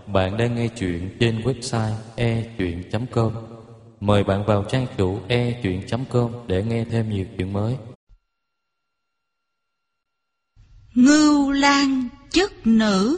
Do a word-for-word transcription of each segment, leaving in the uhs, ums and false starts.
Bạn đang nghe chuyện trên website e chuyện chấm com. Mời bạn vào trang chủ e chuyện chấm com để nghe thêm nhiều chuyện mới. Ngưu Lang chức nữ.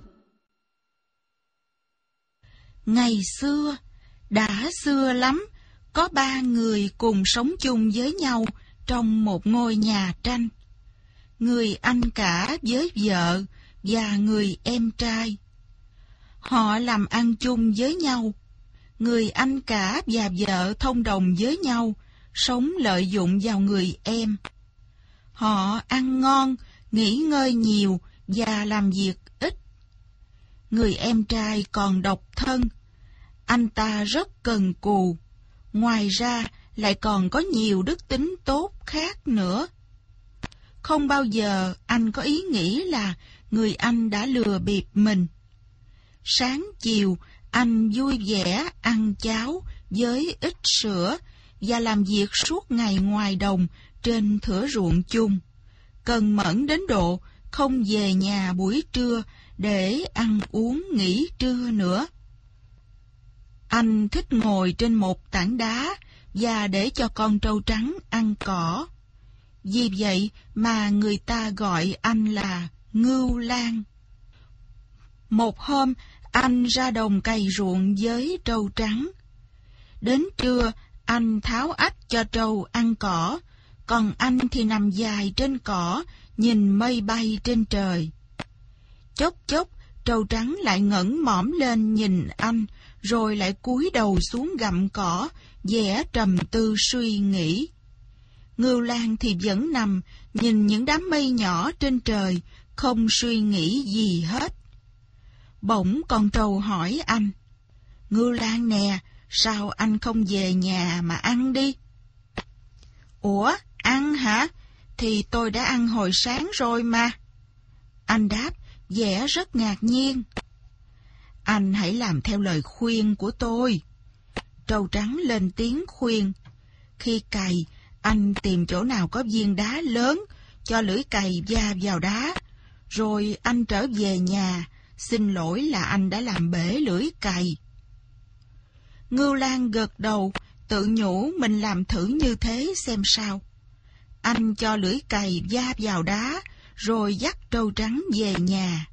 Ngày xưa, đã xưa lắm, có ba người cùng sống chung với nhau trong một ngôi nhà tranh. Người anh cả với vợ và người em trai. Họ làm ăn chung với nhau. Người anh cả và vợ thông đồng với nhau, sống lợi dụng vào người em. Họ ăn ngon, nghỉ ngơi nhiều và làm việc ít. Người em trai còn độc thân. Anh ta rất cần cù. Ngoài ra lại còn có nhiều đức tính tốt khác nữa. Không bao giờ anh có ý nghĩ là người anh đã lừa bịp mình. Sáng chiều, anh vui vẻ ăn cháo với ít sữa và làm việc suốt ngày ngoài đồng trên thửa ruộng chung, cần mẫn đến độ không về nhà buổi trưa để ăn uống nghỉ trưa nữa. Anh thích ngồi trên một tảng đá và để cho con trâu trắng ăn cỏ. Vì vậy mà người ta gọi anh là Ngưu Lang. Một hôm, anh ra đồng cày ruộng với trâu trắng. Đến trưa, anh tháo ách cho trâu ăn cỏ, còn anh thì nằm dài trên cỏ, nhìn mây bay trên trời. Chốc chốc, trâu trắng lại ngẩng mõm lên nhìn anh, rồi lại cúi đầu xuống gặm cỏ, vẻ trầm tư suy nghĩ. Ngưu Lang thì vẫn nằm, nhìn những đám mây nhỏ trên trời, không suy nghĩ gì hết. Bỗng con trâu hỏi anh: Ngưu Lang nè, sao anh không về nhà mà ăn đi? Ủa, ăn hả? Thì tôi đã ăn hồi sáng rồi mà. Anh đáp, vẻ rất ngạc nhiên. Anh hãy làm theo lời khuyên của tôi. Trâu trắng lên tiếng khuyên. Khi cày, anh tìm chỗ nào có viên đá lớn, cho lưỡi cày va vào đá. Rồi anh trở về nhà, xin lỗi là anh đã làm bể lưỡi cày. Ngưu Lang gật đầu, tự nhủ mình làm thử như thế xem sao. Anh cho lưỡi cày va vào đá, rồi dắt trâu trắng về nhà.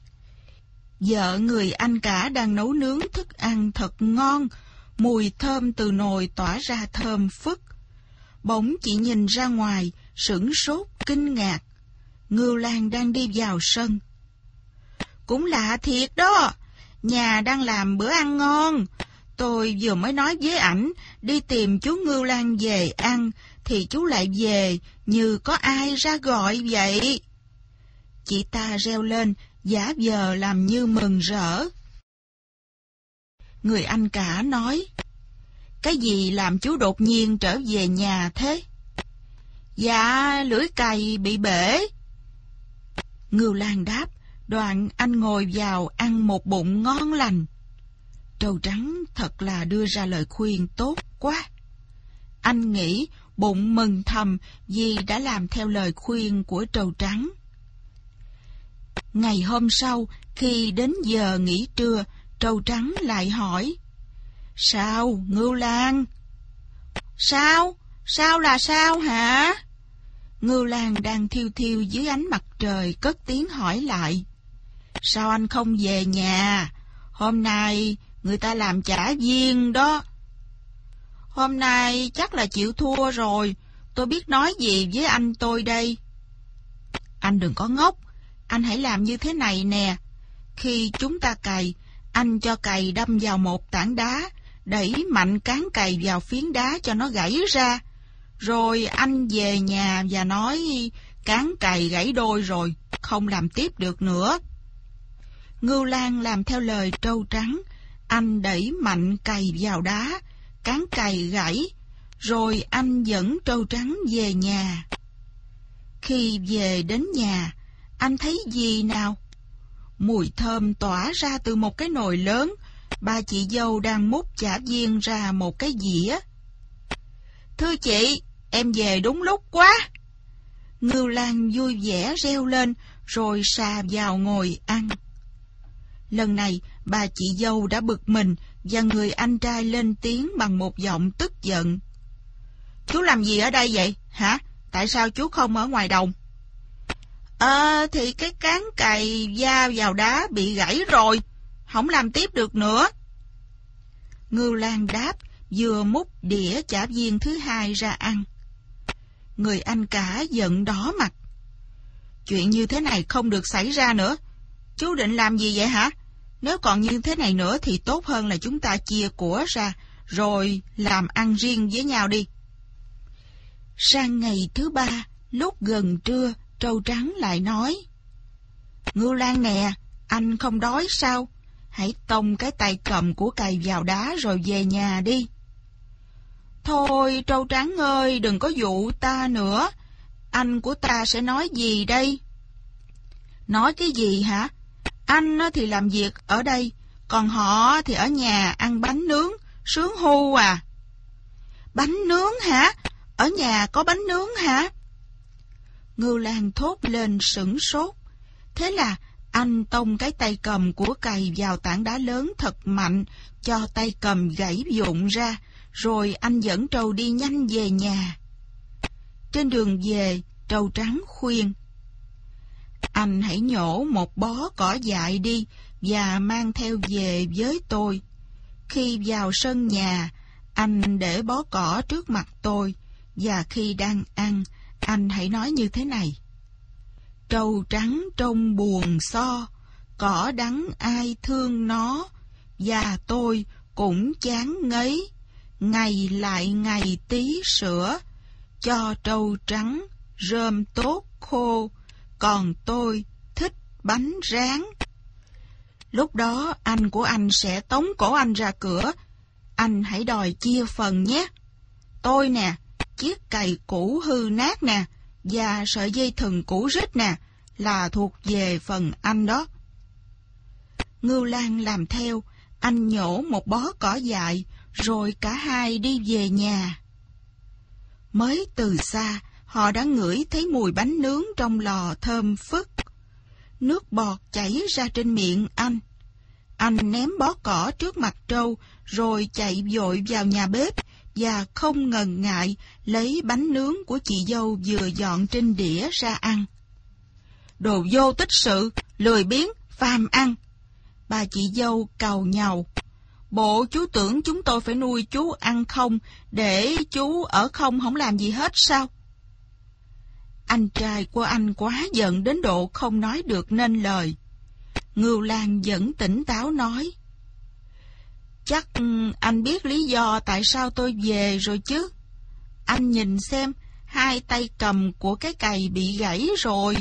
Vợ người anh cả đang nấu nướng thức ăn thật ngon, mùi thơm từ nồi tỏa ra thơm phức. Bỗng chị nhìn ra ngoài, sửng sốt kinh ngạc. Ngưu Lang đang đi vào sân. Cũng lạ thiệt đó, nhà đang làm bữa ăn ngon. Tôi vừa mới nói với ảnh đi tìm chú Ngưu Lang về ăn, thì chú lại về như có ai ra gọi vậy. Chị ta reo lên, giả vờ làm như mừng rỡ. Người anh cả nói: Cái gì làm chú đột nhiên trở về nhà thế? Dạ, lưỡi cày bị bể. Ngưu Lang đáp, đoạn anh ngồi vào ăn một bụng ngon lành. Trâu trắng thật là đưa ra lời khuyên tốt quá. Anh nghĩ bụng mừng thầm vì đã làm theo lời khuyên của trâu trắng. Ngày hôm sau, khi đến giờ nghỉ trưa, trâu trắng lại hỏi: Sao, Ngưu Lang? Sao? Sao là sao hả? Ngưu Lang đang thiêu thiêu dưới ánh mặt trời cất tiếng hỏi lại: Sao anh không về nhà? Hôm nay người ta làm chả viên đó. Hôm nay chắc là chịu thua rồi, tôi biết nói gì với anh tôi đây. Anh đừng có ngốc, anh hãy làm như thế này nè. Khi chúng ta cày, anh cho cày đâm vào một tảng đá, đẩy mạnh cán cày vào phiến đá cho nó gãy ra. Rồi anh về nhà và nói cán cày gãy đôi rồi, không làm tiếp được nữa. Ngưu Lang làm theo lời trâu trắng. Anh đẩy mạnh cày vào đá, cán cày gãy, rồi anh dẫn trâu trắng về nhà. Khi về đến nhà, anh thấy gì nào? Mùi thơm tỏa ra từ một cái nồi lớn. Ba chị dâu đang múc chả viên ra một cái dĩa. Thưa chị, em về đúng lúc quá. Ngưu Lang vui vẻ reo lên, rồi xà vào ngồi ăn. Lần này, bà chị dâu đã bực mình và người anh trai lên tiếng bằng một giọng tức giận. Chú làm gì ở đây vậy, hả? Tại sao chú không ở ngoài đồng? Ờ, thì cái cán cày va vào đá bị gãy rồi, không làm tiếp được nữa. Ngưu Lang đáp, vừa múc đĩa chả viên thứ hai ra ăn. Người anh cả giận đỏ mặt. Chuyện như thế này không được xảy ra nữa. Chú định làm gì vậy hả? Nếu còn như thế này nữa thì tốt hơn là chúng ta chia của ra, rồi làm ăn riêng với nhau đi. Sang ngày thứ ba, lúc gần trưa, Trâu Trắng lại nói. Ngưu Lang nè, anh không đói sao? Hãy tông cái tay cầm của cày vào đá rồi về nhà đi. Thôi Trâu Trắng ơi, đừng có dụ ta nữa. Anh của ta sẽ nói gì đây? Nói cái gì hả? Anh thì làm việc ở đây, còn họ thì ở nhà ăn bánh nướng, sướng hu à. Bánh nướng hả? Ở nhà có bánh nướng hả? Ngưu Lang thốt lên sửng sốt. Thế là anh tông cái tay cầm của cày vào tảng đá lớn thật mạnh, cho tay cầm gãy vụn ra, rồi anh dẫn Trâu đi nhanh về nhà. Trên đường về, Trâu Trắng khuyên. Anh hãy nhổ một bó cỏ dại đi và mang theo về với tôi. Khi vào sân nhà, anh để bó cỏ trước mặt tôi, và khi đang ăn, anh hãy nói như thế này. Trâu trắng trông buồn so, cỏ đắng ai thương nó, và tôi cũng chán ngấy, ngày lại ngày tí sữa, cho trâu trắng rơm tốt khô, còn tôi thích bánh rán. Lúc đó anh của anh sẽ tống cổ anh ra cửa. Anh hãy đòi chia phần nhé. Tôi nè, chiếc cày cũ hư nát nè, và sợi dây thừng cũ rích nè, là thuộc về phần anh đó. Ngưu Lang làm theo, anh nhổ một bó cỏ dại, rồi cả hai đi về nhà. Mới từ xa, họ đã ngửi thấy mùi bánh nướng trong lò thơm phức. Nước bọt chảy ra trên miệng anh. Anh ném bó cỏ trước mặt Trâu, rồi chạy vội vào nhà bếp, và không ngần ngại lấy bánh nướng của chị dâu vừa dọn trên đĩa ra ăn. Đồ vô tích sự, lười biếng, phàm ăn. Bà chị dâu càu nhàu. Bộ chú tưởng chúng tôi phải nuôi chú ăn không, để chú ở không không làm gì hết sao? Anh trai của anh quá giận đến độ không nói được nên lời. Ngưu Lang vẫn tỉnh táo nói. Chắc anh biết lý do tại sao tôi về rồi chứ. Anh nhìn xem, hai tay cầm của cái cày bị gãy rồi.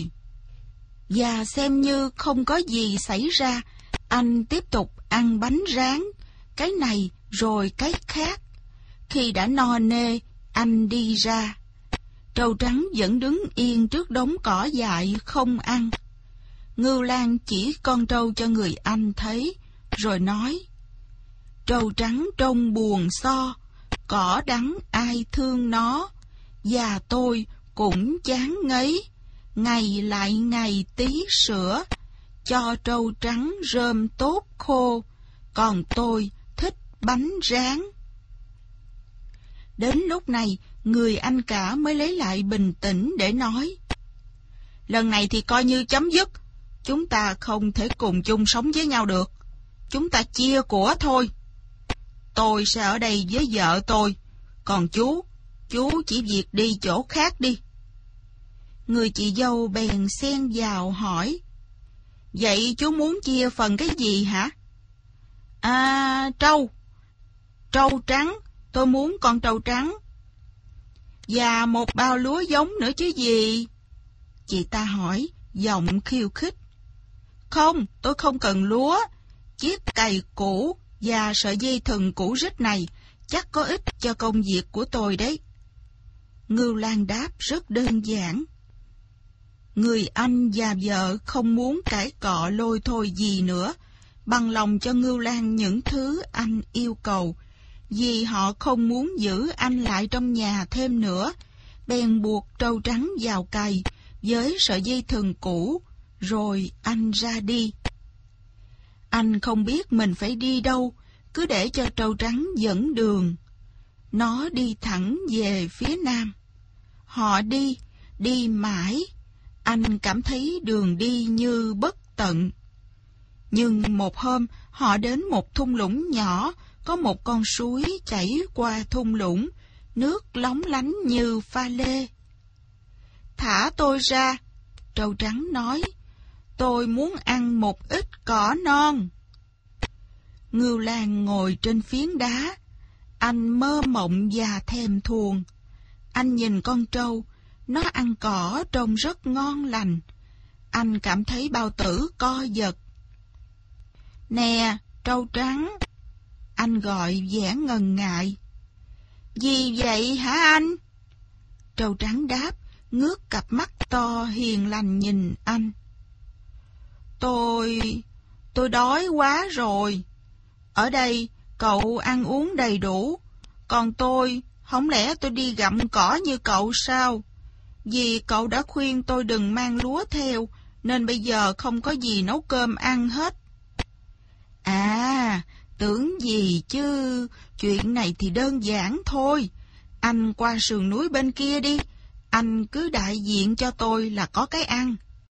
Và xem như không có gì xảy ra, anh tiếp tục ăn bánh rán, cái này rồi cái khác. Khi đã no nê, anh đi ra. Trâu trắng vẫn đứng yên trước đống cỏ dại không ăn. Ngưu Lang chỉ con trâu cho người anh thấy, rồi nói. Trâu trắng trông buồn so, cỏ đắng ai thương nó, và tôi cũng chán ngấy, ngày lại ngày tí sữa, cho trâu trắng rơm tốt khô, còn tôi thích bánh rán. Đến lúc này, người anh cả mới lấy lại bình tĩnh để nói. Lần này thì coi như chấm dứt, chúng ta không thể cùng chung sống với nhau được. Chúng ta chia của thôi. Tôi sẽ ở đây với vợ tôi, còn chú, chú chỉ việc đi chỗ khác đi. Người chị dâu bèn xen vào hỏi. Vậy chú muốn chia phần cái gì hả? À, trâu. Trâu trắng, tôi muốn con trâu trắng. Và một bao lúa giống nữa chứ gì? Chị ta hỏi, giọng khiêu khích. Không, tôi không cần lúa. Chiếc cày cũ và sợi dây thừng cũ rích này chắc có ích cho công việc của tôi đấy. Ngưu Lang đáp rất đơn giản. Người anh và vợ không muốn cãi cọ lôi thôi gì nữa, bằng lòng cho Ngưu Lang những thứ anh yêu cầu, vì họ không muốn giữ anh lại trong nhà thêm nữa, bèn buộc trâu trắng vào cày với sợi dây thừng cũ, rồi anh ra đi. Anh không biết mình phải đi đâu, cứ để cho trâu trắng dẫn đường. Nó đi thẳng về phía nam. Họ đi, đi mãi. Anh cảm thấy đường đi như bất tận. Nhưng một hôm, họ đến một thung lũng nhỏ, có một con suối chảy qua thung lũng, nước lóng lánh như pha lê. Thả tôi ra, trâu trắng nói, tôi muốn ăn một ít cỏ non. Ngưu Lang ngồi trên phiến đá, anh mơ mộng và thèm thuồng. Anh nhìn con trâu, nó ăn cỏ trông rất ngon lành. Anh cảm thấy bao tử co giật. Nè, trâu trắng, anh gọi vẻ ngần ngại. Gì vậy hả anh? Trâu trắng đáp, ngước cặp mắt to hiền lành nhìn anh. Tôi... tôi đói quá rồi. Ở đây, cậu ăn uống đầy đủ. Còn tôi, không lẽ tôi đi gặm cỏ như cậu sao? Vì cậu đã khuyên tôi đừng mang lúa theo, nên bây giờ không có gì nấu cơm ăn hết. À, tưởng gì chứ, chuyện này thì đơn giản thôi. Anh qua sườn núi bên kia đi, anh cứ đại diện cho tôi là có cái ăn.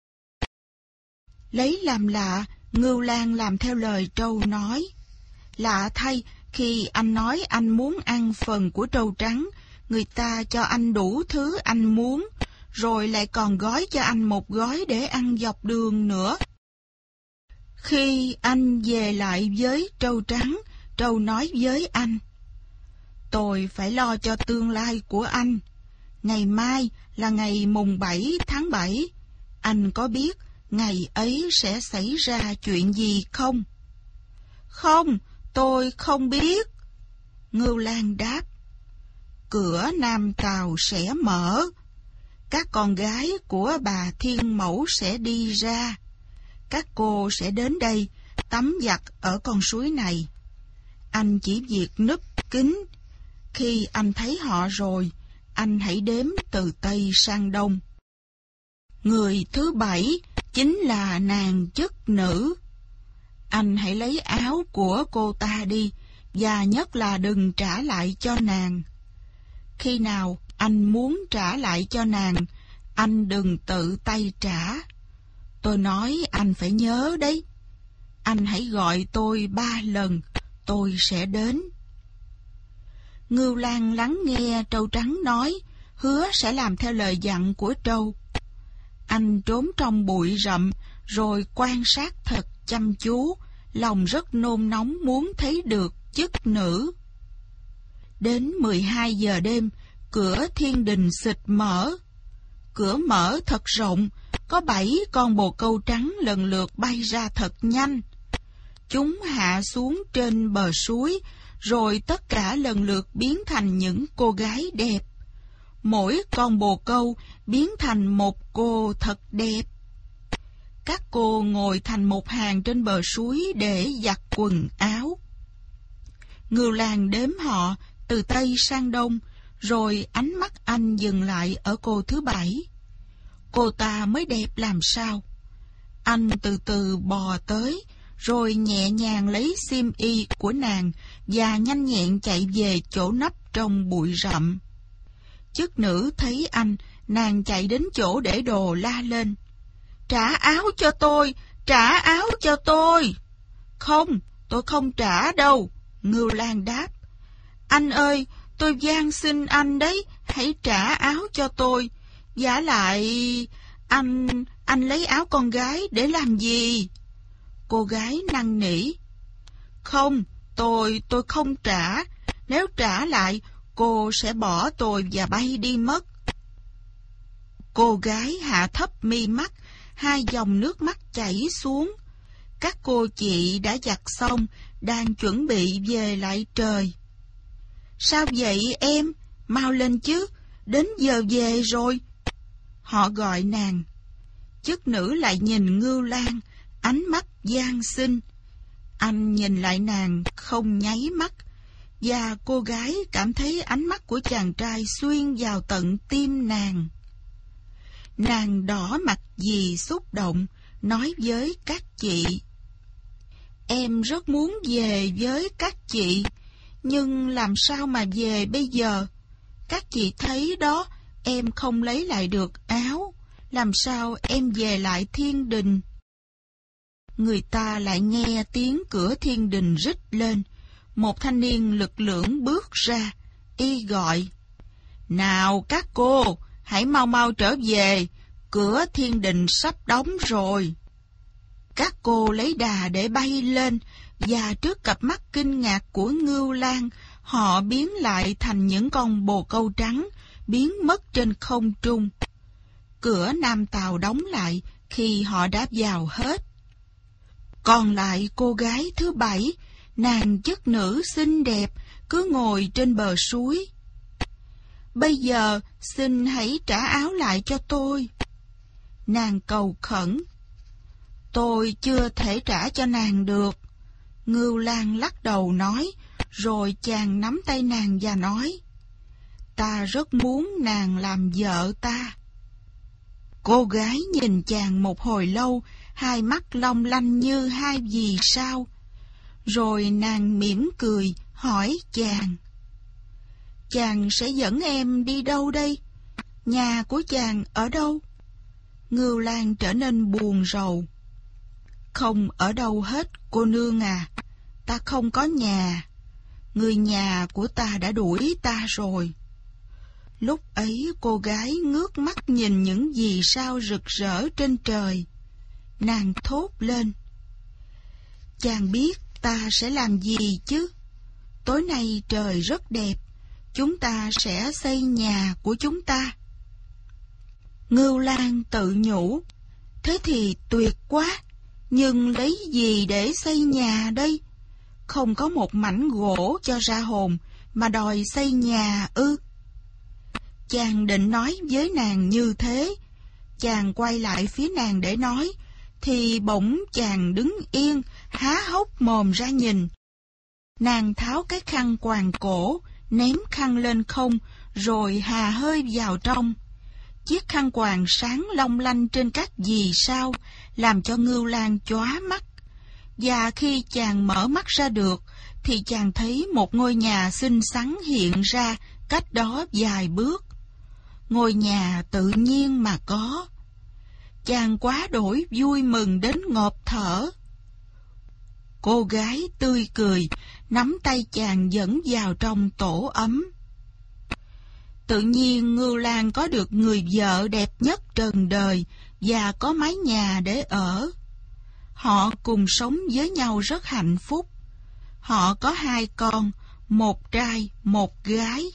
Lấy làm lạ, Ngưu Lang làm theo lời trâu nói. Lạ thay, khi anh nói anh muốn ăn phần của trâu trắng, người ta cho anh đủ thứ anh muốn, rồi lại còn gói cho anh một gói để ăn dọc đường nữa. Khi anh về lại với trâu trắng, trâu nói với anh, tôi phải lo cho tương lai của anh. Ngày mai là ngày mùng bảy tháng bảy. Anh có biết ngày ấy sẽ xảy ra chuyện gì không? Không, tôi không biết. Ngưu Lang đáp. Cửa Nam Tào sẽ mở. Các con gái của bà Thiên Mẫu sẽ đi ra. Các cô sẽ đến đây tắm giặt ở con suối này. Anh chỉ việc núp kín. Khi anh thấy họ rồi, anh hãy đếm từ Tây sang Đông. Người thứ bảy chính là nàng chức nữ. Anh hãy lấy áo của cô ta đi, và nhất là đừng trả lại cho nàng. Khi nào anh muốn trả lại cho nàng, anh đừng tự tay trả. Tôi nói anh phải nhớ đấy. Anh hãy gọi tôi ba lần, tôi sẽ đến. Ngưu Lang lắng nghe trâu trắng nói, hứa sẽ làm theo lời dặn của trâu. Anh trốn trong bụi rậm, rồi quan sát thật chăm chú, lòng rất nôn nóng muốn thấy được chức nữ. Đến mười hai giờ đêm, cửa thiên đình xịt mở. Cửa mở thật rộng, có bảy con bồ câu trắng lần lượt bay ra thật nhanh. Chúng hạ xuống trên bờ suối, rồi tất cả lần lượt biến thành những cô gái đẹp. Mỗi con bồ câu biến thành một cô thật đẹp. Các cô ngồi thành một hàng trên bờ suối để giặt quần áo. Ngưu Lang đếm họ từ Tây sang Đông, rồi ánh mắt anh dừng lại ở cô thứ bảy. Cô ta mới đẹp làm sao? Anh từ từ bò tới, rồi nhẹ nhàng lấy xiêm y của nàng và nhanh nhẹn chạy về chỗ nấp trong bụi rậm. Chức nữ thấy anh, nàng chạy đến chỗ để đồ la lên. Trả áo cho tôi, trả áo cho tôi. Không, tôi không trả đâu, Ngưu Lang đáp. Anh ơi, tôi van xin anh đấy, hãy trả áo cho tôi. Vả lại, anh, anh lấy áo con gái để làm gì? Cô gái năn nỉ. Không, tôi, tôi không trả. Nếu trả lại, cô sẽ bỏ tôi và bay đi mất. Cô gái hạ thấp mi mắt, hai dòng nước mắt chảy xuống. Các cô chị đã giặt xong, đang chuẩn bị về lại trời. Sao vậy em? Mau lên chứ, đến giờ về rồi. Họ gọi nàng. Chức nữ lại nhìn Ngưu Lang, ánh mắt van xin. Anh nhìn lại nàng không nháy mắt, và cô gái cảm thấy ánh mắt của chàng trai xuyên vào tận tim nàng. Nàng đỏ mặt vì xúc động, nói với các chị. Em rất muốn về với các chị, nhưng làm sao mà về bây giờ? Các chị thấy đó, em không lấy lại được áo, làm sao em về lại thiên đình? Người ta lại nghe tiếng cửa thiên đình rít lên. Một thanh niên lực lưỡng bước ra, y gọi: "Nào các cô, hãy mau mau trở về, cửa thiên đình sắp đóng rồi." Các cô lấy đà để bay lên, và trước cặp mắt kinh ngạc của Ngưu Lang, họ biến lại thành những con bồ câu trắng, biến mất trên không trung. Cửa Nam Tào đóng lại khi họ đã vào hết. Còn lại cô gái thứ bảy, nàng chất nữ xinh đẹp, cứ ngồi trên bờ suối. "Bây giờ xin hãy trả áo lại cho tôi," nàng cầu khẩn. "Tôi chưa thể trả cho nàng được," Ngưu Lang lắc đầu nói, rồi chàng nắm tay nàng và nói: "Ta rất muốn nàng làm vợ ta." Cô gái nhìn chàng một hồi lâu, hai mắt long lanh như hai vì sao. Rồi nàng mỉm cười hỏi chàng: "Chàng sẽ dẫn em đi đâu đây? Nhà của chàng ở đâu?" Ngưu Lang trở nên buồn rầu. "Không ở đâu hết, cô nương à. Ta không có nhà. Người nhà của ta đã đuổi ta rồi." Lúc ấy cô gái ngước mắt nhìn những vì sao rực rỡ trên trời. Nàng thốt lên: "Chàng biết ta sẽ làm gì chứ? Tối nay trời rất đẹp, chúng ta sẽ xây nhà của chúng ta." Ngưu Lang tự nhủ: "Thế thì tuyệt quá, nhưng lấy gì để xây nhà đây? Không có một mảnh gỗ cho ra hồn mà đòi xây nhà ư?" Chàng định nói với nàng như thế. Chàng quay lại phía nàng để nói, thì bỗng chàng đứng yên, há hốc mồm ra nhìn. Nàng tháo cái khăn quàng cổ, ném khăn lên không, rồi hà hơi vào trong. Chiếc khăn quàng sáng long lanh trên các vì sao, làm cho Ngưu Lang chóa mắt. Và khi chàng mở mắt ra được, thì chàng thấy một ngôi nhà xinh xắn hiện ra cách đó vài bước. Ngôi nhà tự nhiên mà có. Chàng quá đổi vui mừng đến ngộp thở. Cô gái tươi cười, nắm tay chàng dẫn vào trong tổ ấm. Tự nhiên Ngưu Lang có được người vợ đẹp nhất trần đời và có mái nhà để ở. Họ cùng sống với nhau rất hạnh phúc. Họ có hai con, một trai, một gái.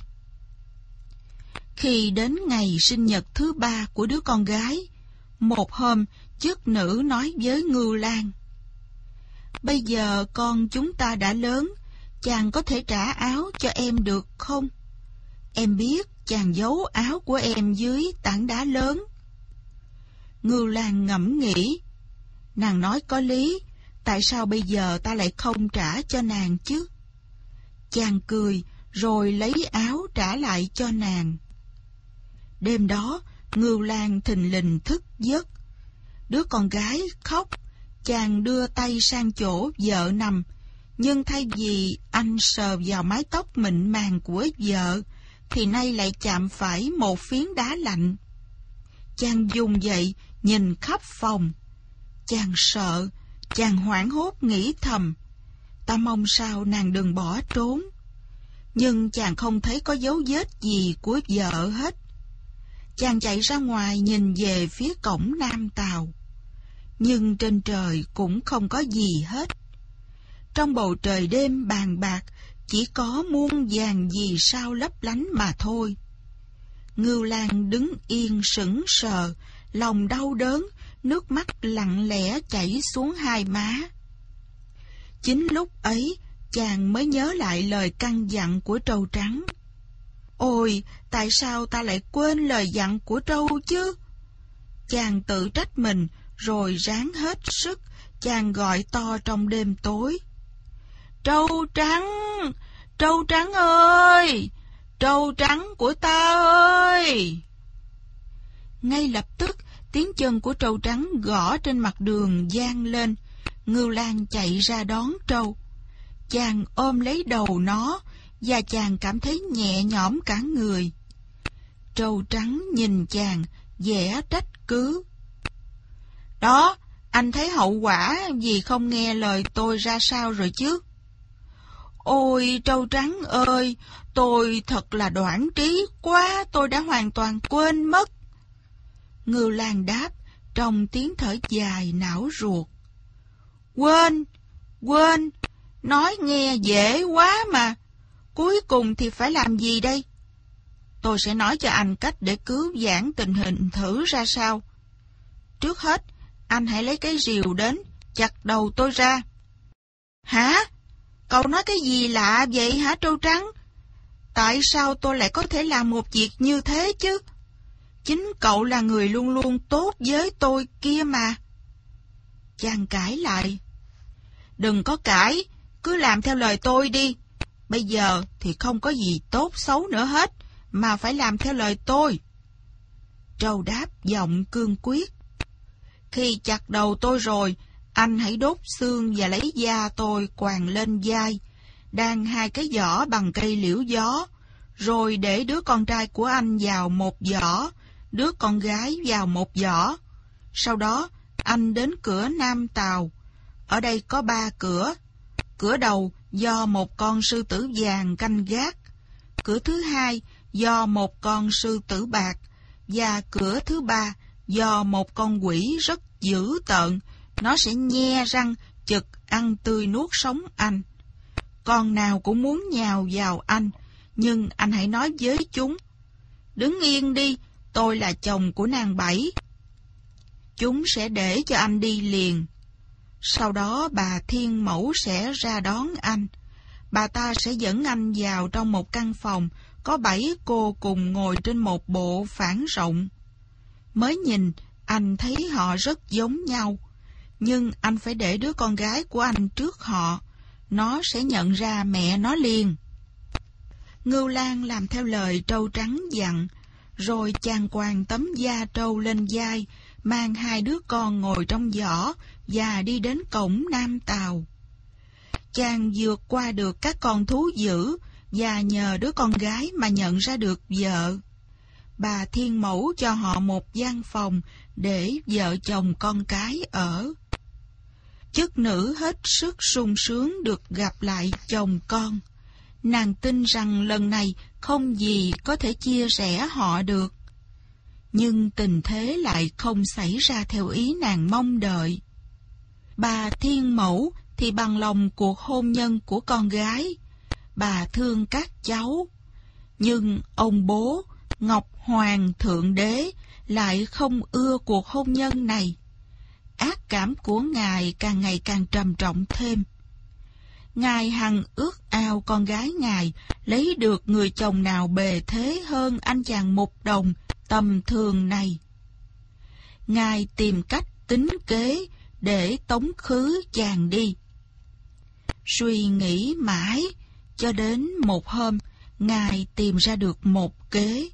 Khi đến ngày sinh nhật thứ ba của đứa con gái, một hôm chức nữ nói với Ngưu Lang: "Bây giờ con chúng ta đã lớn, chàng có thể trả áo cho em được không? Em biết chàng giấu áo của em dưới tảng đá lớn." Ngưu Lang ngẫm nghĩ. Nàng nói có lý, tại sao bây giờ ta lại không trả cho nàng chứ? Chàng cười, rồi lấy áo trả lại cho nàng. Đêm đó, Ngưu Lang thình lình thức giấc. Đứa con gái khóc, chàng đưa tay sang chỗ vợ nằm, nhưng thay vì anh sờ vào mái tóc mịn màng của vợ, thì nay lại chạm phải một phiến đá lạnh. Chàng dùng dậy, nhìn khắp phòng. Chàng sợ, chàng hoảng hốt nghĩ thầm: ta mong sao nàng đừng bỏ trốn. Nhưng chàng không thấy có dấu vết gì của vợ hết. Chàng chạy ra ngoài nhìn về phía cổng Nam Tào. Nhưng trên trời cũng không có gì hết. Trong bầu trời đêm bàn bạc, chỉ có muôn vàn vì sao lấp lánh mà thôi. Ngưu Lang đứng yên sững sờ, lòng đau đớn, nước mắt lặng lẽ chảy xuống hai má. Chính lúc ấy, chàng mới nhớ lại lời căn dặn của trâu trắng. Ôi, tại sao ta lại quên lời dặn của trâu chứ? Chàng tự trách mình, rồi ráng hết sức, chàng gọi to trong đêm tối: "Trâu trắng! Trâu trắng ơi! Trâu trắng của ta ơi!" Ngay lập tức, tiếng chân của trâu trắng gõ trên mặt đường vang lên. Ngưu Lang chạy ra đón trâu. Chàng ôm lấy đầu nó, và chàng cảm thấy nhẹ nhõm cả người. Trâu trắng nhìn chàng, vẻ trách cứ. Đó, anh thấy hậu quả vì không nghe lời tôi ra sao rồi chứ? Ôi, trâu trắng ơi, tôi thật là đoản trí quá, tôi đã hoàn toàn quên mất. Ngưu Lang đáp, trong tiếng thở dài não ruột. Quên, quên, nói nghe dễ quá mà, cuối cùng thì phải làm gì đây? Tôi sẽ nói cho anh cách để cứu vãn tình hình thử ra sao. Trước hết, anh hãy lấy cái rìu đến, chặt đầu tôi ra. Hả? Cậu nói cái gì lạ vậy hả trâu trắng? Tại sao tôi lại có thể làm một việc như thế chứ? Chính cậu là người luôn luôn tốt với tôi kia mà. Chàng cãi lại. Đừng có cãi, cứ làm theo lời tôi đi. Bây giờ thì không có gì tốt xấu nữa hết, mà phải làm theo lời tôi. Trâu đáp giọng cương quyết. Khi chặt đầu tôi rồi, anh hãy đốt xương và lấy da tôi quàng lên vai, đan hai cái giỏ bằng cây liễu gió, rồi để đứa con trai của anh vào một giỏ, đứa con gái vào một giỏ. Sau đó, anh đến cửa Nam Tàu. Ở đây có ba cửa. Cửa đầu do một con sư tử vàng canh gác, cửa thứ hai do một con sư tử bạc, và cửa thứ ba do một con quỷ rất dữ tợn. Nó sẽ nhe răng chực ăn tươi nuốt sống anh. Con nào cũng muốn nhào vào anh, nhưng anh hãy nói với chúng. Đứng yên đi, tôi là chồng của nàng Bảy. Chúng sẽ để cho anh đi liền. Sau đó bà Thiên Mẫu sẽ ra đón anh. Bà ta sẽ dẫn anh vào trong một căn phòng, có bảy cô cùng ngồi trên một bộ phản rộng. Mới nhìn, anh thấy họ rất giống nhau. Nhưng anh phải để đứa con gái của anh trước họ. Nó sẽ nhận ra mẹ nó liền. Ngưu Lang làm theo lời trâu trắng dặn. Rồi chàng quàng tấm da trâu lên vai, mang hai đứa con ngồi trong giỏ và đi đến cổng Nam Tàu. Chàng vượt qua được các con thú dữ và nhờ đứa con gái mà nhận ra được vợ. Bà Thiên Mẫu cho họ một gian phòng để vợ chồng con cái ở. Chức nữ hết sức sung sướng được gặp lại chồng con. Nàng tin rằng lần này không gì có thể chia rẽ họ được. Nhưng tình thế lại không xảy ra theo ý nàng mong đợi. Bà Thiên Mẫu thì bằng lòng cuộc hôn nhân của con gái. Bà thương các cháu. Nhưng ông bố, Ngọc Hoàng Thượng Đế, lại không ưa cuộc hôn nhân này. Ác cảm của ngài càng ngày càng trầm trọng thêm. Ngài hằng ước ao con gái ngài lấy được người chồng nào bề thế hơn anh chàng mục đồng tầm thường này. Ngài tìm cách tính kế để tống khứ chàng đi. Suy nghĩ mãi, cho đến một hôm, ngài tìm ra được một kế.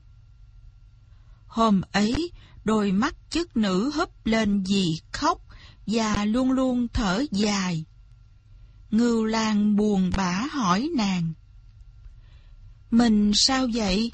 Hôm ấy, đôi mắt chức nữ húp lên vì khóc và luôn luôn thở dài. Ngưu Lang buồn bã hỏi nàng. Mình sao vậy?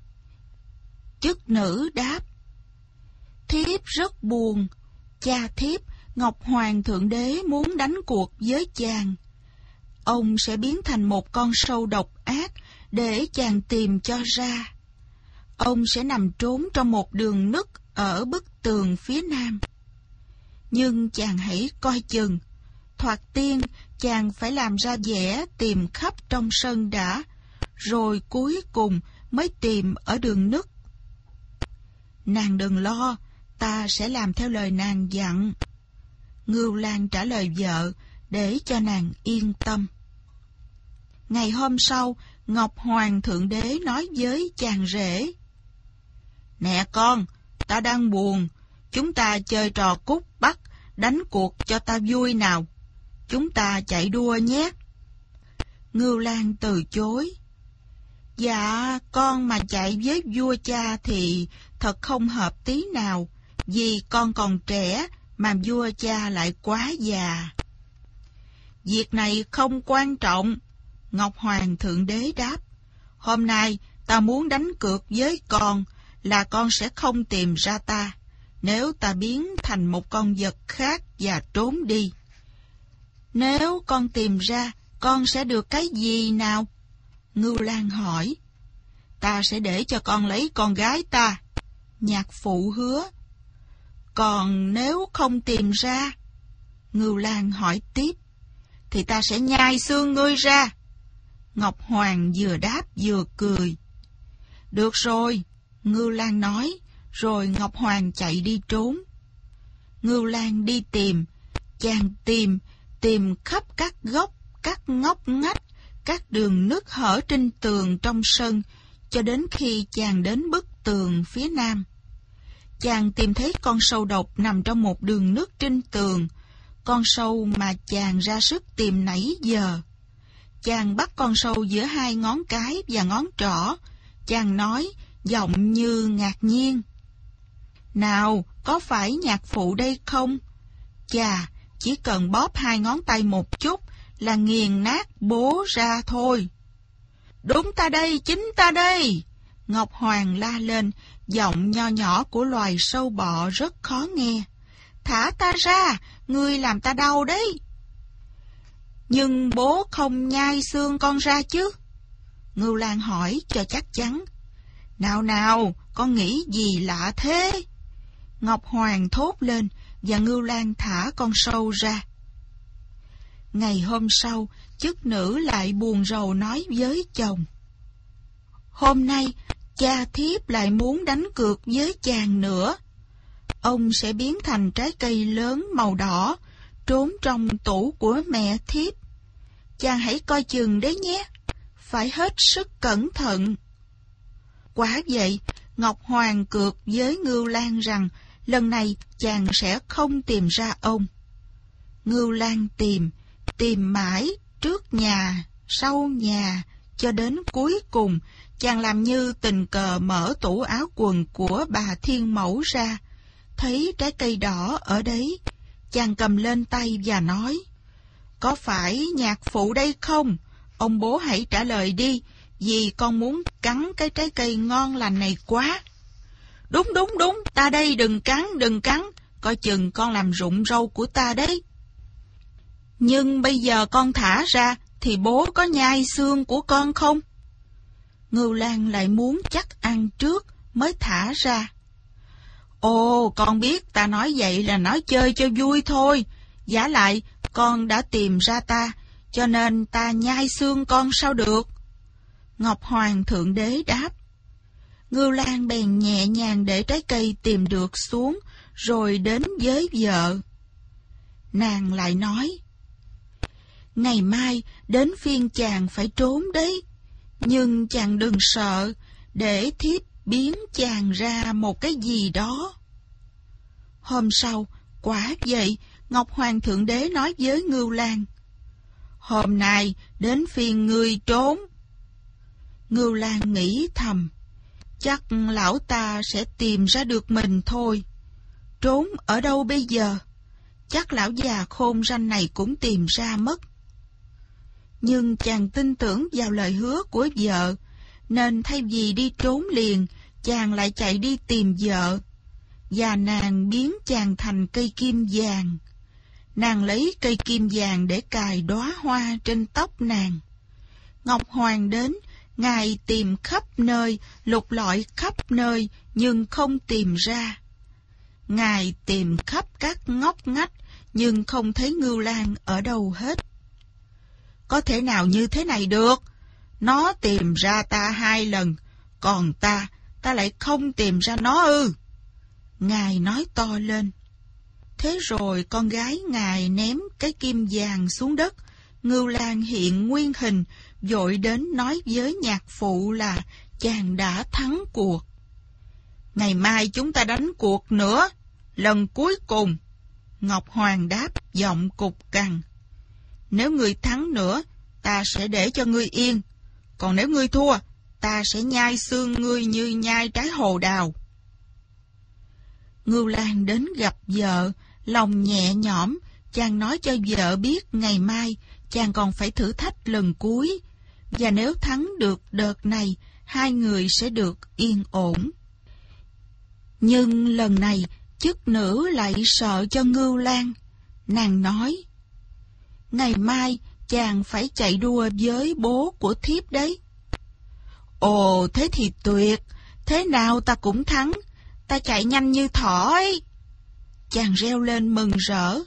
Chức nữ đáp. Thiếp rất buồn. Cha thiếp, Ngọc Hoàng Thượng Đế muốn đánh cuộc với chàng. Ông sẽ biến thành một con sâu độc ác để chàng tìm cho ra. Ông sẽ nằm trốn trong một đường nứt ở bức tường phía nam. Nhưng chàng hãy coi chừng. Thoạt tiên, chàng phải làm ra vẻ tìm khắp trong sân đã, rồi cuối cùng mới tìm ở đường nứt. Nàng đừng lo, ta sẽ làm theo lời nàng dặn. Ngưu Lang trả lời vợ để cho nàng yên tâm. Ngày hôm sau, Ngọc Hoàng Thượng Đế nói với chàng rể. Nè con, ta đang buồn, chúng ta chơi trò cút bắt, đánh cuộc cho ta vui nào. Chúng ta chạy đua nhé. Ngưu Lang từ chối. Dạ, con mà chạy với vua cha thì thật không hợp tí nào, vì con còn trẻ mà vua cha lại quá già. Việc này không quan trọng. Ngọc Hoàng Thượng Đế đáp. Hôm nay ta muốn đánh cược với con là con sẽ không tìm ra ta, nếu ta biến thành một con vật khác và trốn đi. Nếu con tìm ra, con sẽ được cái gì nào? Ngưu Lang hỏi. Ta sẽ để cho con lấy con gái ta. Nhạc Phụ hứa. Còn nếu không tìm ra? Ngưu Lang hỏi tiếp. Thì ta sẽ nhai xương ngươi ra. Ngọc Hoàng vừa đáp vừa cười. Được rồi, Ngưu Lang nói, rồi Ngọc Hoàng chạy đi trốn. Ngưu Lang đi tìm, chàng tìm, tìm khắp các góc, các ngóc ngách, các đường nứt hở trên tường trong sân, cho đến khi chàng đến bức tường phía nam. Chàng tìm thấy con sâu độc nằm trong một đường nứt trên tường, con sâu mà chàng ra sức tìm nãy giờ. Chàng bắt con sâu giữa hai ngón cái và ngón trỏ. Chàng nói, giọng như ngạc nhiên. Nào, có phải Nhạc Phụ đây không? Chà, chỉ cần bóp hai ngón tay một chút là nghiền nát bố ra thôi. Đúng ta đây, chính ta đây! Ngọc Hoàng la lên, giọng nho nhỏ của loài sâu bọ rất khó nghe. Thả ta ra, ngươi làm ta đau đấy. Nhưng bố không nhai xương con ra chứ? Ngưu Lang hỏi cho chắc chắn. Nào nào, con nghĩ gì lạ thế? Ngọc Hoàng thốt lên, và Ngưu Lang thả con sâu ra. Ngày hôm sau, chức nữ lại buồn rầu nói với chồng. Hôm nay, cha thiếp lại muốn đánh cược với chàng nữa. Ông sẽ biến thành trái cây lớn màu đỏ, trốn trong tủ của mẹ thiếp. Chàng hãy coi chừng đấy nhé, phải hết sức cẩn thận. Quả vậy, Ngọc Hoàng cược với Ngưu Lang rằng lần này chàng sẽ không tìm ra ông. Ngưu Lang tìm, tìm mãi trước nhà, sau nhà, cho đến cuối cùng, chàng làm như tình cờ mở tủ áo quần của bà Thiên Mẫu ra, thấy trái cây đỏ ở đấy. Chàng cầm lên tay và nói, có phải Nhạc Phụ đây không? Ông bố hãy trả lời đi, vì con muốn cắn cái trái cây ngon lành này quá. Đúng đúng đúng, ta đây, đừng cắn, đừng cắn, coi chừng con làm rụng râu của ta đấy. Nhưng bây giờ con thả ra, thì bố có nhai xương của con không? Ngưu Lang lại muốn chắc ăn trước mới thả ra. Ồ, con biết ta nói vậy là nói chơi cho vui thôi. Vả lại, con đã tìm ra ta, cho nên ta nhai xương con sao được? Ngọc Hoàng Thượng Đế đáp. Ngưu Lang bèn nhẹ nhàng để trái cây tìm được xuống, rồi đến với vợ. Nàng lại nói, ngày mai đến phiên chàng phải trốn đấy, nhưng chàng đừng sợ, để thiếp biến chàng ra một cái gì đó. Hôm sau, quả vậy, Ngọc Hoàng Thượng Đế nói với Ngưu Lang, hôm nay đến phiên ngươi trốn. Ngưu Lang nghĩ thầm, chắc lão ta sẽ tìm ra được mình thôi. Trốn ở đâu bây giờ? Chắc lão già khôn ranh này cũng tìm ra mất. Nhưng chàng tin tưởng vào lời hứa của vợ, nên thay vì đi trốn liền, chàng lại chạy đi tìm vợ. Và nàng biến chàng thành cây kim vàng. Nàng lấy cây kim vàng để cài đóa hoa trên tóc nàng. Ngọc Hoàng đến, ngài tìm khắp nơi, lục lọi khắp nơi, nhưng không tìm ra. Ngài tìm khắp các ngóc ngách, nhưng không thấy Ngưu Lang ở đâu hết. Có thể nào như thế này được? Nó tìm ra ta hai lần, còn ta, ta lại không tìm ra nó ư? Ngài nói to lên. Thế rồi con gái ngài ném cái kim vàng xuống đất. Ngưu Lang hiện nguyên hình, vội đến nói với Nhạc Phụ là chàng đã thắng cuộc. Ngày mai chúng ta đánh cuộc nữa, lần cuối cùng. Ngọc Hoàng đáp giọng cục cằn. Nếu ngươi thắng nữa, ta sẽ để cho ngươi yên. Còn nếu ngươi thua, ta sẽ nhai xương ngươi như nhai trái hồ đào. Ngưu Lang đến gặp vợ, lòng nhẹ nhõm, chàng nói cho vợ biết ngày mai chàng còn phải thử thách lần cuối, và nếu thắng được đợt này, hai người sẽ được yên ổn. Nhưng lần này, chức nữ lại sợ cho Ngưu Lang. Nàng nói, ngày mai chàng phải chạy đua với bố của thiếp đấy. Ồ, thế thì tuyệt, thế nào ta cũng thắng, ta chạy nhanh như thỏ ấy. Chàng reo lên mừng rỡ.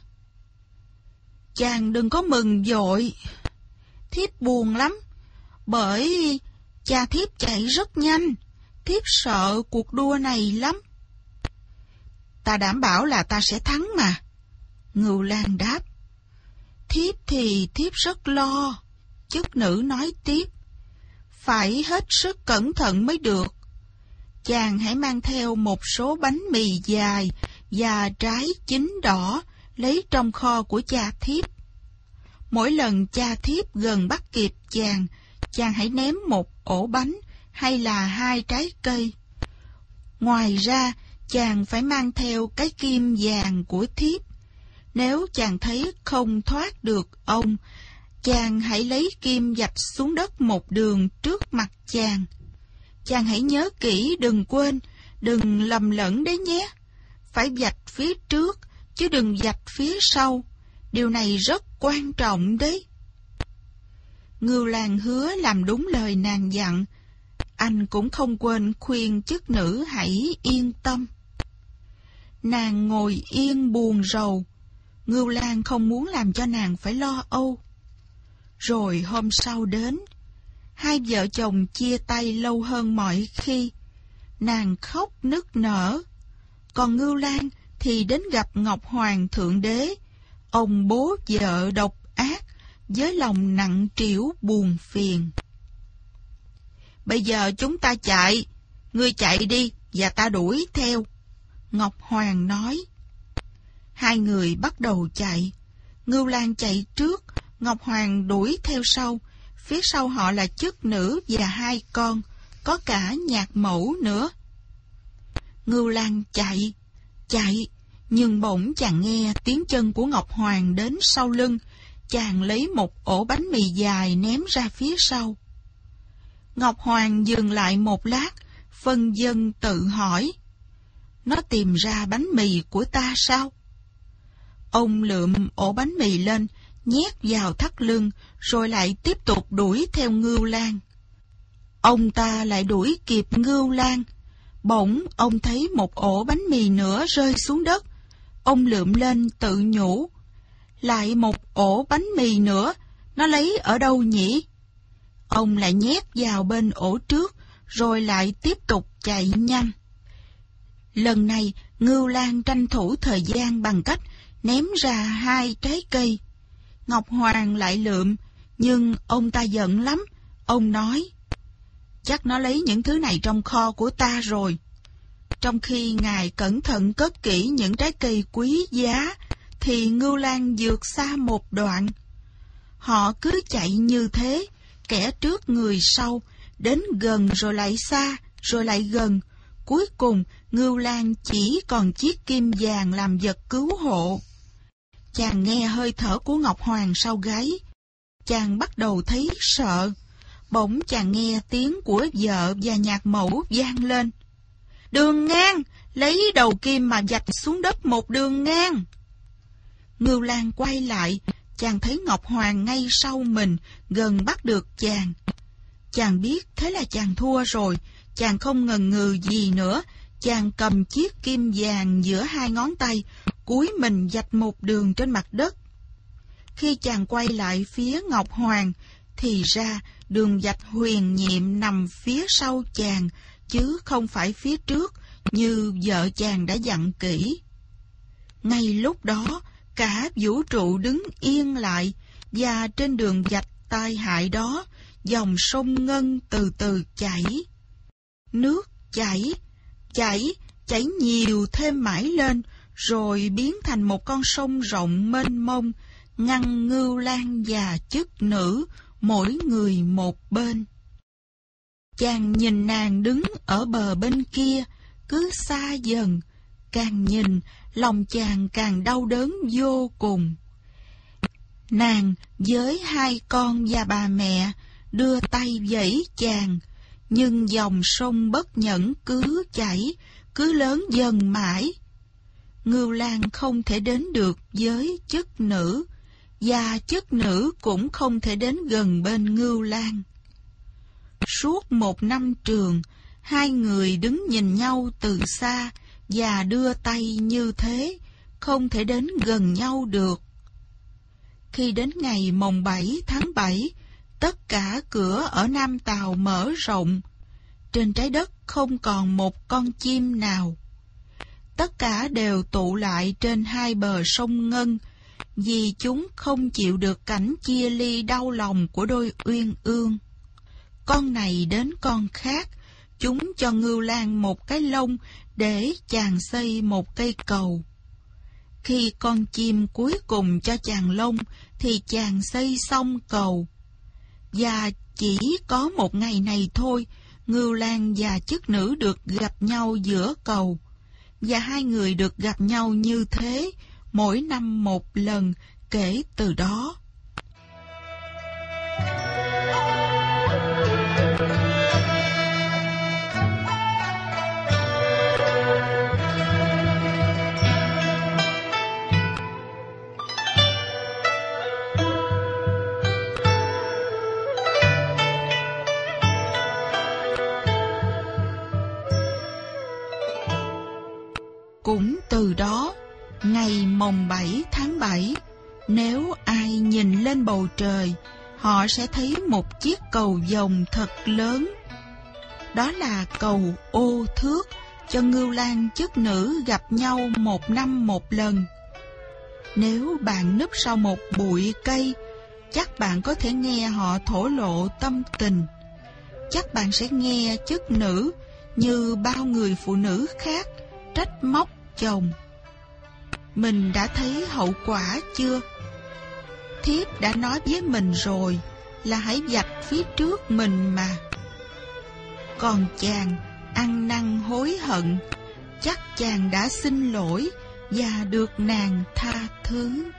Chàng đừng có mừng vội, thiếp buồn lắm, bởi cha thiếp chạy rất nhanh, thiếp sợ cuộc đua này lắm. Ta đảm bảo là ta sẽ thắng mà. Ngưu Lang đáp. Thiếp thì thiếp rất lo. Chức nữ nói tiếp. Phải hết sức cẩn thận mới được. Chàng hãy mang theo một số bánh mì dài và trái chín đỏ lấy trong kho của cha thiếp. Mỗi lần cha thiếp gần bắt kịp chàng, chàng hãy ném một ổ bánh hay là hai trái cây. Ngoài ra, chàng phải mang theo cái kim vàng của thiếp. Nếu chàng thấy không thoát được ông, chàng hãy lấy kim vạch xuống đất một đường trước mặt chàng. Chàng hãy nhớ kỹ, đừng quên, đừng lầm lẫn đấy nhé. Phải vạch phía trước, chứ đừng vạch phía sau. Điều này rất quan trọng đấy. Ngưu Lang hứa làm đúng lời nàng dặn. Anh cũng không quên khuyên chức nữ hãy yên tâm. Nàng ngồi yên buồn rầu. Ngưu Lang không muốn làm cho nàng phải lo âu. Rồi hôm sau đến, hai vợ chồng chia tay lâu hơn mọi khi. Nàng khóc nức nở. Còn Ngưu Lang thì đến gặp Ngọc Hoàng Thượng Đế, ông bố vợ độc ác, với lòng nặng trĩu buồn phiền. Bây giờ chúng ta chạy, ngươi chạy đi và ta đuổi theo. Ngọc Hoàng nói. Hai người bắt đầu chạy. Ngưu Lang chạy trước, Ngọc Hoàng đuổi theo sau. Phía sau họ là chức nữ và hai con, có cả nhạc mẫu nữa. Ngưu Lang chạy, chạy, nhưng bỗng chàng nghe tiếng chân của Ngọc Hoàng đến sau lưng. Chàng lấy một ổ bánh mì dài ném ra phía sau. Ngọc Hoàng dừng lại một lát, phân vân tự hỏi. Nó tìm ra bánh mì của ta sao? Ông lượm ổ bánh mì lên, nhét vào thắt lưng, rồi lại tiếp tục đuổi theo Ngưu Lang. Ông ta lại đuổi kịp Ngưu Lang. Bỗng ông thấy một ổ bánh mì nữa rơi xuống đất. Ông lượm lên tự nhủ. Lại một ổ bánh mì nữa, nó lấy ở đâu nhỉ? Ông lại nhét vào bên ổ trước, rồi lại tiếp tục chạy nhanh. Lần này, Ngưu Lang tranh thủ thời gian bằng cách ném ra hai trái cây. Ngọc Hoàng lại lượm, nhưng ông ta giận lắm. Ông nói, chắc nó lấy những thứ này trong kho của ta rồi. Trong khi ngài cẩn thận cất kỹ những trái cây quý giá, thì Ngưu Lang vượt xa một đoạn. Họ cứ chạy như thế, kẻ trước người sau, đến gần rồi lại xa, rồi lại gần. Cuối cùng, Ngưu Lang chỉ còn chiếc kim vàng làm vật cứu hộ. Chàng nghe hơi thở của Ngọc Hoàng sau gáy. Chàng bắt đầu thấy sợ. Bỗng chàng nghe tiếng của vợ và nhạc mẫu vang lên. Đường ngang, lấy đầu kim mà vạch xuống đất một đường ngang. Ngưu Lang quay lại, chàng thấy Ngọc Hoàng ngay sau mình, gần bắt được chàng. Chàng biết thế là chàng thua rồi, chàng không ngần ngừ gì nữa. Chàng cầm chiếc kim vàng giữa hai ngón tay, cúi mình vạch một đường trên mặt đất. Khi chàng quay lại phía Ngọc Hoàng, thì ra đường vạch huyền nhiệm nằm phía sau chàng, chứ không phải phía trước như vợ chàng đã dặn kỹ. Ngay lúc đó, cả vũ trụ đứng yên lại, và trên đường vạch tai hại đó, dòng sông Ngân từ từ chảy. Nước chảy, chảy, chảy nhiều thêm mãi lên, rồi biến thành một con sông rộng mênh mông, ngăn Ngưu Lang và chức nữ, mỗi người một bên. Chàng nhìn nàng đứng ở bờ bên kia, cứ xa dần. Càng nhìn, lòng chàng càng đau đớn vô cùng. Nàng với hai con và bà mẹ đưa tay vẫy chàng, nhưng dòng sông bất nhẫn cứ chảy, cứ lớn dần mãi. Ngưu Lang không thể đến được với chức nữ, và chức nữ cũng không thể đến gần bên Ngưu Lang. Suốt một năm trường, hai người đứng nhìn nhau từ xa và đưa tay như thế, không thể đến gần nhau được. Khi đến ngày mồng bảy tháng bảy, tất cả cửa ở Nam Tào mở rộng. Trên trái đất không còn một con chim nào. Tất cả đều tụ lại trên hai bờ sông Ngân, vì chúng không chịu được cảnh chia ly đau lòng của đôi uyên ương. Con này đến con khác, chúng cho Ngưu Lang một cái lông để chàng xây một cây cầu. Khi con chim cuối cùng cho chàng lông, thì chàng xây xong cầu. Và chỉ có một ngày này thôi, Ngưu Lang và chức nữ được gặp nhau giữa cầu. Và hai người được gặp nhau như thế, mỗi năm một lần kể từ đó. Cũng từ đó, ngày mồng bảy tháng bảy, nếu ai nhìn lên bầu trời, họ sẽ thấy một chiếc cầu vồng thật lớn. Đó là cầu Ô Thước, cho Ngưu Lang chức nữ gặp nhau một năm một lần. Nếu bạn núp sau một bụi cây, chắc bạn có thể nghe họ thổ lộ tâm tình. Chắc bạn sẽ nghe chức nữ, như bao người phụ nữ khác, trách móc chồng. Mình đã thấy hậu quả chưa? Thiếp đã nói với mình rồi là hãy vạch phía trước mình mà. Còn chàng ăn năn hối hận, chắc chàng đã xin lỗi và được nàng tha thứ.